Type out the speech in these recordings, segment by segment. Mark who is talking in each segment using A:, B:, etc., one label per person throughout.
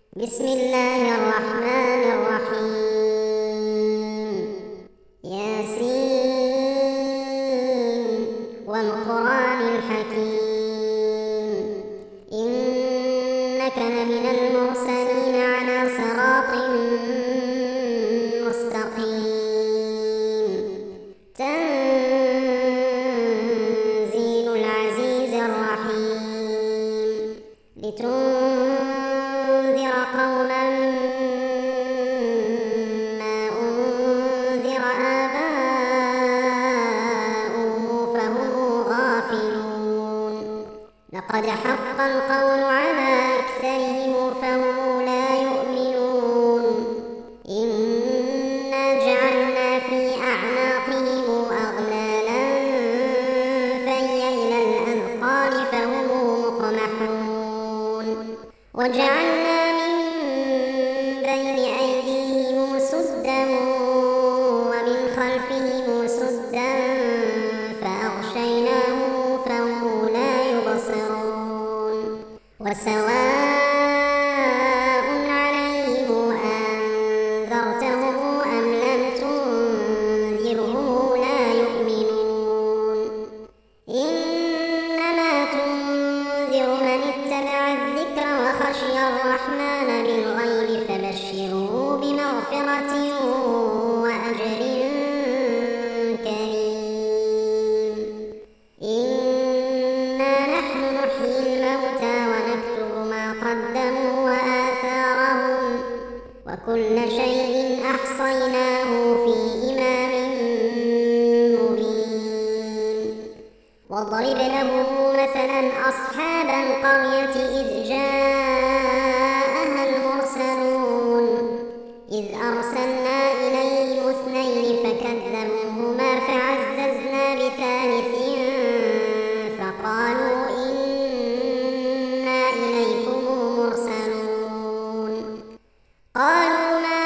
A: بسم الله الرحمن الرحيم. ياسين والقرآن الحكيم، إنك لمن المرسلين على صراط مستقيم. تنزيل العزيز الرحيم، لتنذر قوما ما أنذر آباؤهم فهم غافلون. لقد حق القول على أكثرهم فهم لا يؤمنون. إنا جعلنا في أعناقهم أغلالا فهي إلى الأذقان فهم مقمحون. وجعلنا من بين أيديهم سدا ومن خلفهم سدا فأغشيناهم فهم لا يبصرون. وسواء عليهم أنذرتهم أم لم تنذرهم لا يؤمنون. إنما تنذر من اتبع الذكر وخشي الرحمن بالغيب فبشره بمغفرة وأجر كريم. إنا نحن نحيي الموتى ونكتب ما قدموا وآثارهم وكل شيء أحصيناه في إمام مبين. واضرب لهم مثلا أصحاب القرية إذ جاءها المرسلون إذ أرسلنا إليهم اثنين فكذبوهما فعززنا بثالث فقالوا إنا إليكم مرسلون. قالوا ما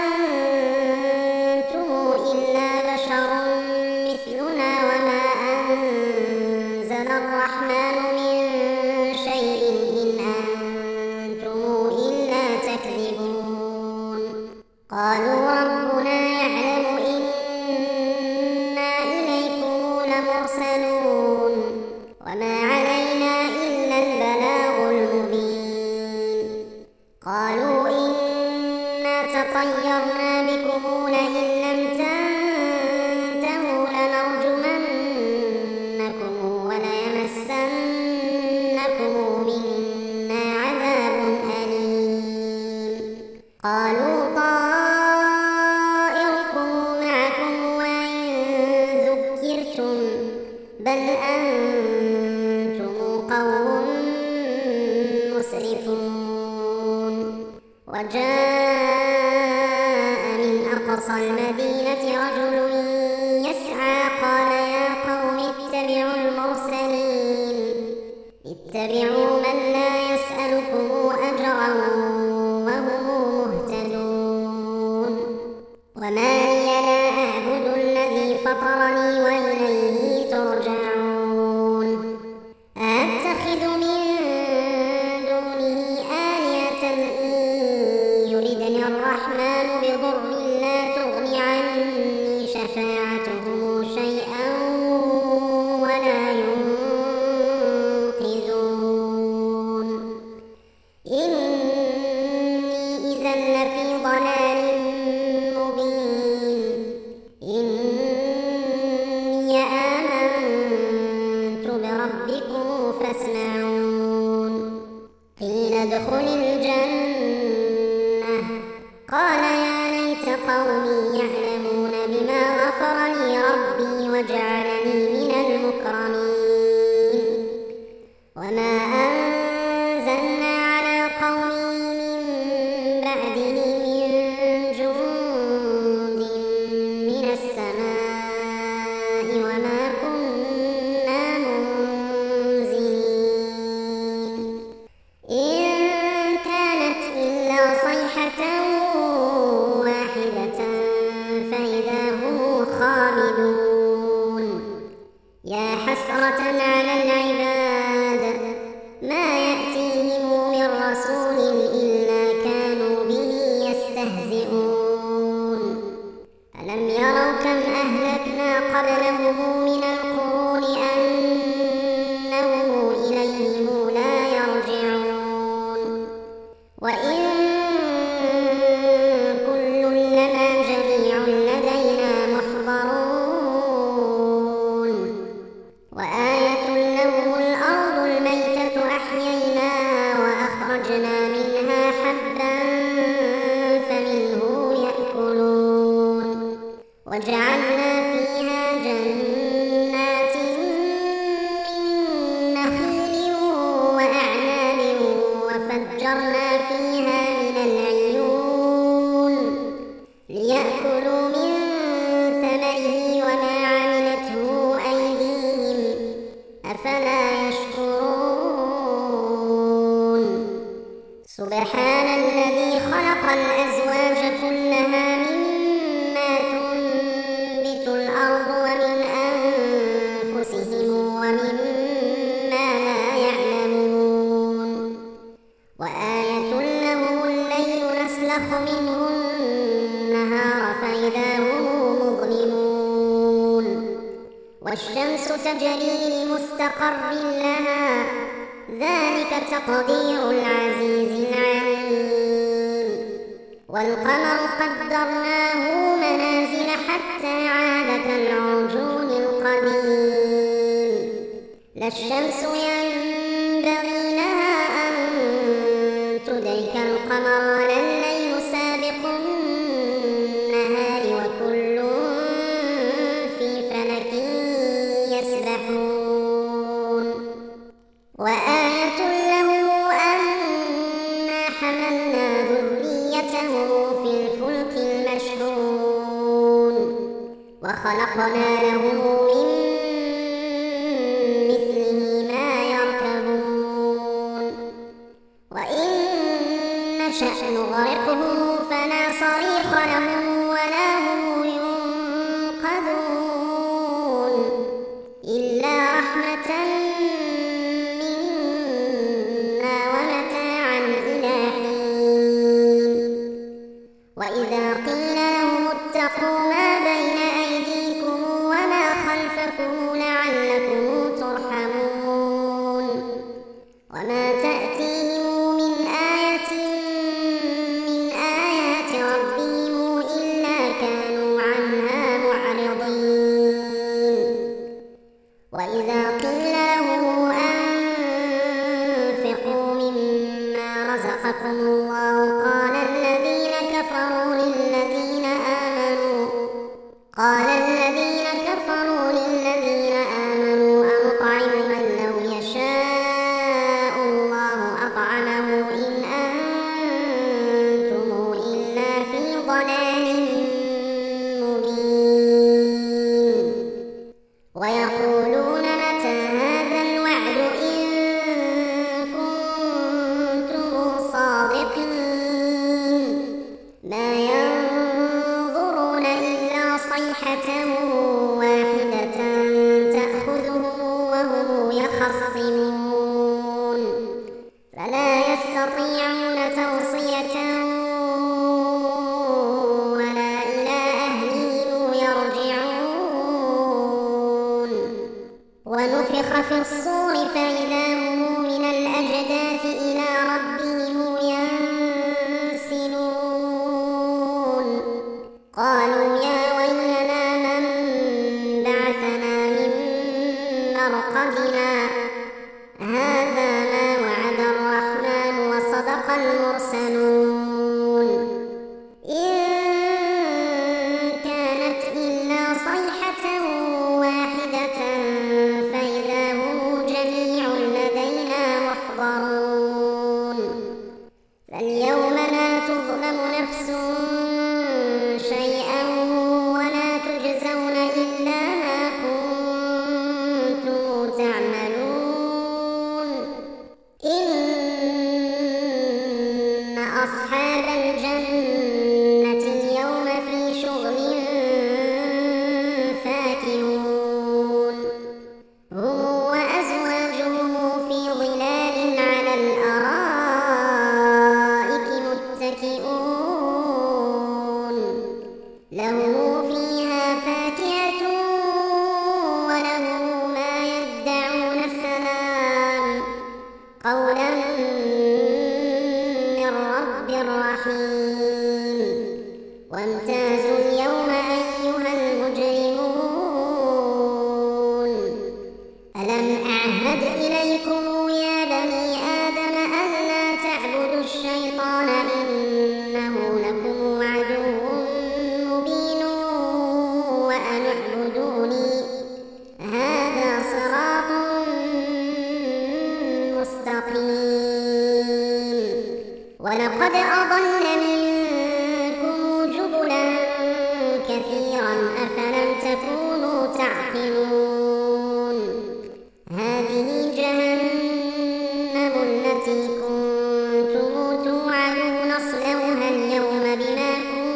A: أنتم إلا بشر مثلنا وما أنزل الرحمن من شيء إن أنتم إلا تكذبون. قالوا ربنا يعلم إنا إليكم لمرسلون وما علينا إلا البلاغ المبين. قالوا إنا تطيرنا بكم لئن لم تنتهوا لنرجمنكم وليمسنكم منا عذاب أليم. قالوا طائركم معكم وإن ذكرتم بل أنتم قوم مسرفون. وجاء من أقصى المدينة رجل يسعى قال يا قوم اتبعوا المرسلين اتبعوا من لا يسألكم أجرا وهم مهتدون. وما لي لا أعبد الذي فطرني وإليه ترجعون. أتخذ من دونه آلهة إن يردني الرحمن بضر لا تغن عني شفاعتهم شيئا ولا ينقذون. إني إذا لفي ضلال مبين. إني آمنت بربكم فاسمعون. قيل ادخل الجنة قال يا ليت قومي يعلمون بما غفر لي ربي وجعلني من المكرمين. وما أنزلنا على قومه من بعده من جند من السماء وما كنا منزلين. إن كانت إلا صيحة واحدة فإذا هم خامدون. يا حسرة على العباد ما يأتيهم من رسول إلا كان وآية لهم الأرض الميتة أحييناها وأخرجنا منها حبا فمنه يأكلون وجعلنا فيها جنات من نخيل وأعناب وفجرنا فيها من العيون ليأكلوا من ثمره وما عملته أيديهم أفلا يشكرون سبحان الذي خلق الأزواج كلها مما تنبت الأرض ومن أنفسهم ومما لا يعلمون وآية لهم الليل نسلخ منه النهار فإذا هم مظلمون والشمس تجري لمستقر لها ذلك تقدير العزيز العليم والقمر قدرناه منازل حتى عاد كالعرجون القديم لا الشمس ينبغي لها أن تدرك القمر ولا الليل سابق النهار وكل في فلك يسبحون وآية له أنا حملنا ذريته في الفلك المشحون وخلقنا له من مثله ما يركبون وإن نشأ نغرقهم فلا صريخ لهم ولا هم ينقذون إلا رحمة منا ومتاعا إلى حين وإذا قيل لهم اتقوا ما بين أيديكم وما خلفكم لعلكم ترحمون وما تأتيهم من آية من آيات ربهم إلا كانوا عنها معرضين وإذا قيل لهم أنفقوا مما رزقكم الله قال الذين كفروا للذين آمنوا أنطعم من لو يشاء الله أطعمه إن أنتم إلا في ضلال مبين ويقولون متى هذا الوعد إن كنتم صادقين ما ينظرون إلا صيحة واحدة تأخذهم وهم يخصمون فلا يستطيعون توصية ولا إلى أهلهم يرجعون ونفخ في الصور فإذا هم من الأجداث إلى ربهم ينسلون قالوا يا ويلنا من بعثنا من مرقدنا هذا ما وعد الرحمن وصدق المرسلون إن كانت إلا صيحة واحدة فإذا هم جميع لدينا محضرون فاليوم لا تظلم نفس شيئا ولا تجزون إلا ما كنتم تعملون إليكم يا بني آدم ألا تعبدوا الشيطان إنه لكم عدو مبين وأن اعبدوني هذا صراط مستقيم. ولقد أضل منكم جبلا كثيرا أفلم تكونوا تعقلون. هذه جهنم التي كنتم توعدون اصلوها اليوم بما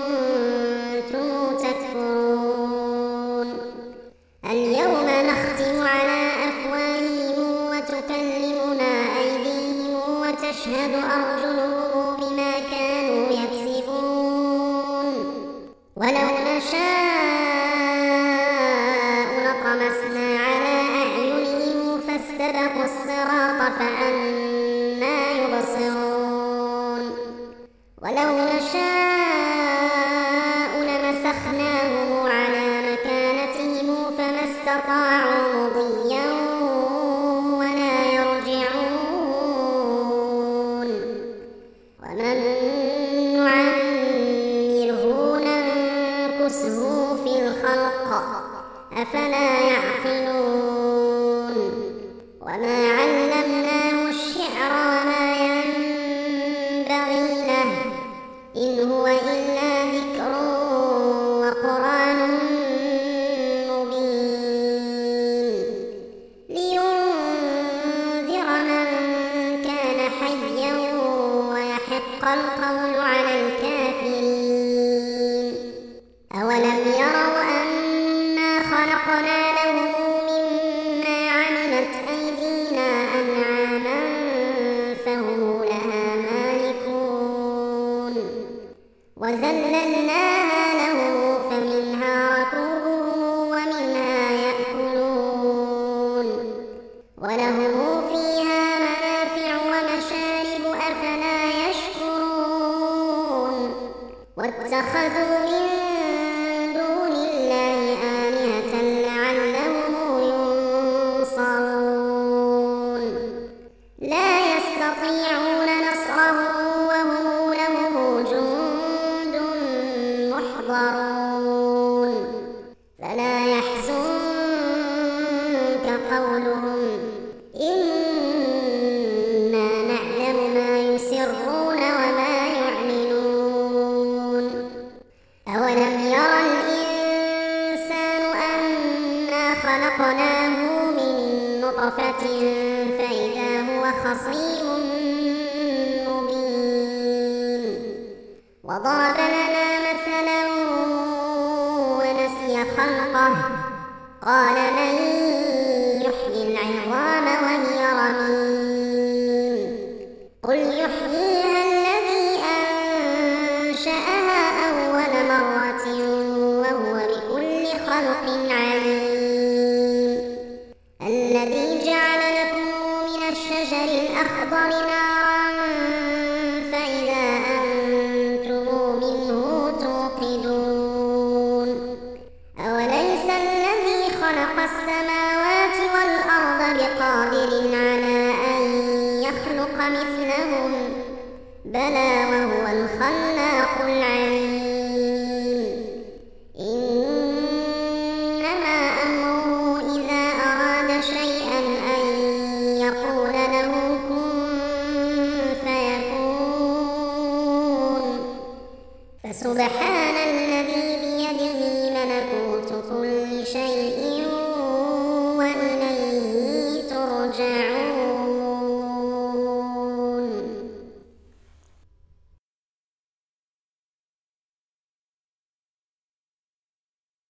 A: كنتم تكفرون. اليوم نختم على أفواههم وتكلمنا أيديهم وتشهد أرجلهم بما كانوا يكسبون. ولو نشاء لطمسنا على أعينهم فاستبقوا الصراط فأنى يبصرون. ولو نشاء لمسخناهم على مكانتهم فما استطاعوا مضيا ولا يرجعون. ومن نعمره ننكسه في الخلق أفلا يعقلون. وما علمناه الشعر وما ينبغي له إن هو إلا ذكر وقرآن مبين لينذر من كان حيا ويحق القول على الكافرين. أولم يروا أنا خلقنا لهم مما عملت أيدينا أنعاما فهم لها مالكون. وذللناها لهم فمنها ركوبهم ومنها يأكلون. ولهم فيها منافع ومشارب أفلا يشكرون. واتخذوا من دون الله آلهة لعلهم ينصرون. لا يستطيعون نصرهم وهم لهم جند محضرون. فلا يحزنك قولهم إنا نعلم ما يسرون وما يعلنون. أولم يرى الإنسان أنا خلقناه من نطفة فإذا هو خصيم مبين. وضرب لنا مثلا ونسي خلقه قال من يحيي العظام وهي رميم. قل يحييها الذي أنشأها أول مرة وهو بكل خلق عليم. الذي جعل لكم من الشجر الأخضر نارا فإذا أنتم منه توقدون. أوليس الذي خلق السماوات والأرض بقادر على أن يخلق مثلهم بلى وهو الخلاق العليم.